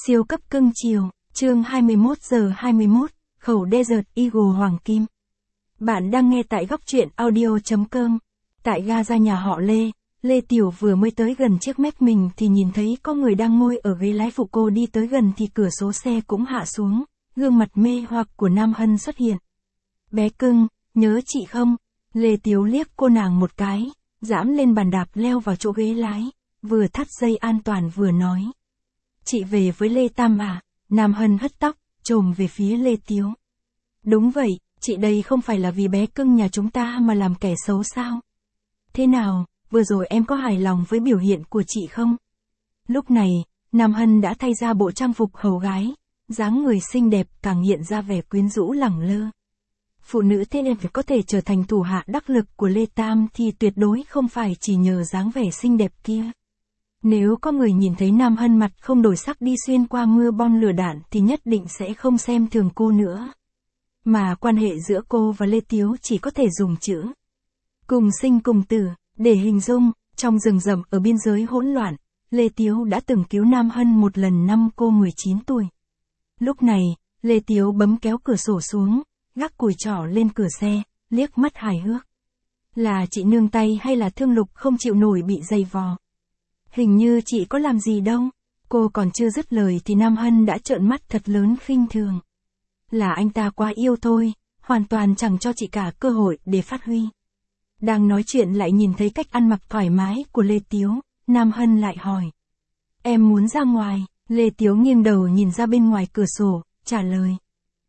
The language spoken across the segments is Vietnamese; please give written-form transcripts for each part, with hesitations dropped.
Siêu cấp cưng chiều, chương 21 giờ 21, khẩu Desert Eagle Hoàng Kim. Bạn đang nghe tại góc truyện audio.com. Tại ga ra nhà họ Lê Tiểu vừa mới tới gần chiếc mép mình thì nhìn thấy có người đang ngồi ở ghế lái phụ. Cô đi tới gần thì cửa sổ xe cũng hạ xuống, gương mặt mê hoặc của Nam Hân xuất hiện. Bé cưng, nhớ chị không? Lê Tiểu liếc cô nàng một cái, dẫm lên bàn đạp leo vào chỗ ghế lái, vừa thắt dây an toàn vừa nói. Chị về với Lê Tam à? Nam Hân hất tóc, chồm về phía Lê Tiếu. Đúng vậy, chị đây không phải là vì bé cưng nhà chúng ta mà làm kẻ xấu sao? Thế nào, vừa rồi em có hài lòng với biểu hiện của chị không? Lúc này, Nam Hân đã thay ra bộ trang phục hầu gái, dáng người xinh đẹp càng hiện ra vẻ quyến rũ lẳng lơ. Phụ nữ thế nên phải có thể trở thành thủ hạ đắc lực của Lê Tam thì tuyệt đối không phải chỉ nhờ dáng vẻ xinh đẹp kia. Nếu có người nhìn thấy Nam Hân mặt không đổi sắc đi xuyên qua mưa bom lửa đạn thì nhất định sẽ không xem thường cô nữa. Mà quan hệ giữa cô và Lê Tiếu chỉ có thể dùng chữ cùng sinh cùng tử để hình dung. Trong rừng rậm ở biên giới hỗn loạn, Lê Tiếu đã từng cứu Nam Hân một lần năm cô 19 tuổi. Lúc này, Lê Tiếu bấm kéo cửa sổ xuống, gác cùi trỏ lên cửa xe, liếc mắt hài hước. Là chị nương tay hay là Thương Lục không chịu nổi bị dày vò? Hình như chị có làm gì đâu. Cô còn chưa dứt lời thì Nam Hân đã trợn mắt thật lớn khinh thường. Là anh ta quá yêu thôi, hoàn toàn chẳng cho chị cả cơ hội để phát huy. Đang nói chuyện lại nhìn thấy cách ăn mặc thoải mái của Lê Tiếu, Nam Hân lại hỏi. Em muốn ra ngoài? Lê Tiếu nghiêng đầu nhìn ra bên ngoài cửa sổ, trả lời.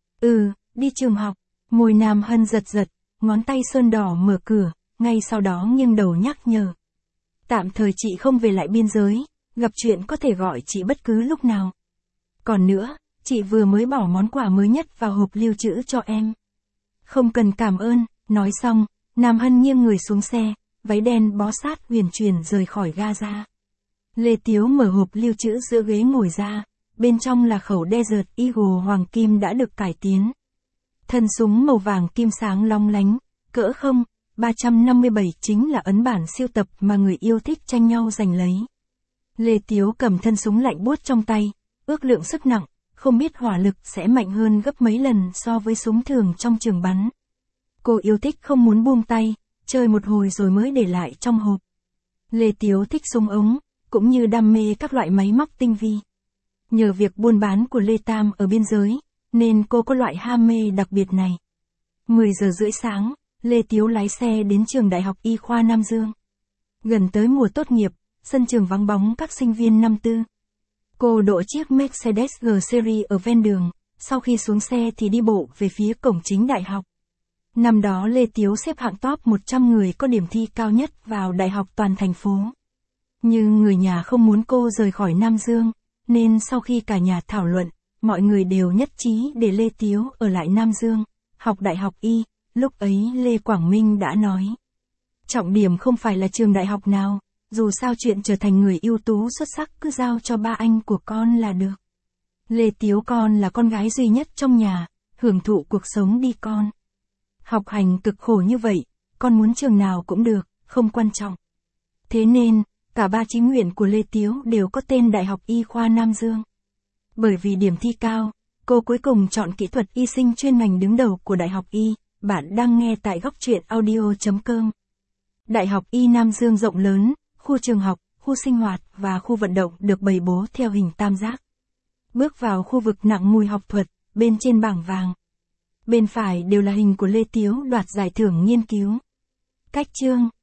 Đi trường học. Môi Nam Hân giật giật, ngón tay sơn đỏ mở cửa, ngay sau đó nghiêng đầu nhắc nhở. Tạm thời chị không về lại biên giới, gặp chuyện có thể gọi chị bất cứ lúc nào. Còn nữa, chị vừa mới bỏ món quà mới nhất vào hộp lưu trữ cho em. Không cần cảm ơn. Nói xong, Nam Hân nghiêng người xuống xe, váy đen bó sát huyền chuyển rời khỏi ga ra. Lê Tiếu mở hộp lưu trữ giữa ghế ngồi ra, bên trong là khẩu Desert Eagle Hoàng Kim đã được cải tiến. Thân súng màu vàng kim sáng long lánh, cỡ 357 chính là ấn bản siêu tập mà người yêu thích tranh nhau giành lấy. Lê Tiếu cầm thân súng lạnh buốt trong tay, ước lượng sức nặng, không biết hỏa lực sẽ mạnh hơn gấp mấy lần so với súng thường trong trường bắn. Cô yêu thích không muốn buông tay, chơi một hồi rồi mới để lại trong hộp. Lê Tiếu thích súng ống, cũng như đam mê các loại máy móc tinh vi. Nhờ việc buôn bán của Lê Tam ở biên giới, nên cô có loại ham mê đặc biệt này. 10 giờ rưỡi sáng, Lê Tiếu lái xe đến trường Đại học Y khoa Nam Dương. Gần tới mùa tốt nghiệp, sân trường vắng bóng các sinh viên năm tư. Cô đỗ chiếc Mercedes G-Series ở ven đường, sau khi xuống xe thì đi bộ về phía cổng chính đại học. Năm đó Lê Tiếu xếp hạng top 100 người có điểm thi cao nhất vào đại học toàn thành phố. Nhưng người nhà không muốn cô rời khỏi Nam Dương, nên sau khi cả nhà thảo luận, mọi người đều nhất trí để Lê Tiếu ở lại Nam Dương, học đại học Y. Lúc ấy Lê Quảng Minh đã nói. Trọng điểm không phải là trường đại học nào, dù sao chuyện trở thành người ưu tú xuất sắc cứ giao cho ba anh của con là được. Lê Tiếu con là con gái duy nhất trong nhà, hưởng thụ cuộc sống đi con. Học hành cực khổ như vậy, con muốn trường nào cũng được, không quan trọng. Thế nên, cả ba chí nguyện của Lê Tiếu đều có tên Đại học Y khoa Nam Dương. Bởi vì điểm thi cao, cô cuối cùng chọn kỹ thuật y sinh chuyên ngành đứng đầu của Đại học Y. Bạn đang nghe tại góc truyện audio.com. Đại học Y Nam Dương rộng lớn, khu trường học, khu sinh hoạt và khu vận động được bày bố theo hình tam giác. Bước vào khu vực nặng mùi học thuật, bên trên bảng vàng. Bên phải đều là hình của Lê Tiếu đoạt giải thưởng nghiên cứu. Cách chương,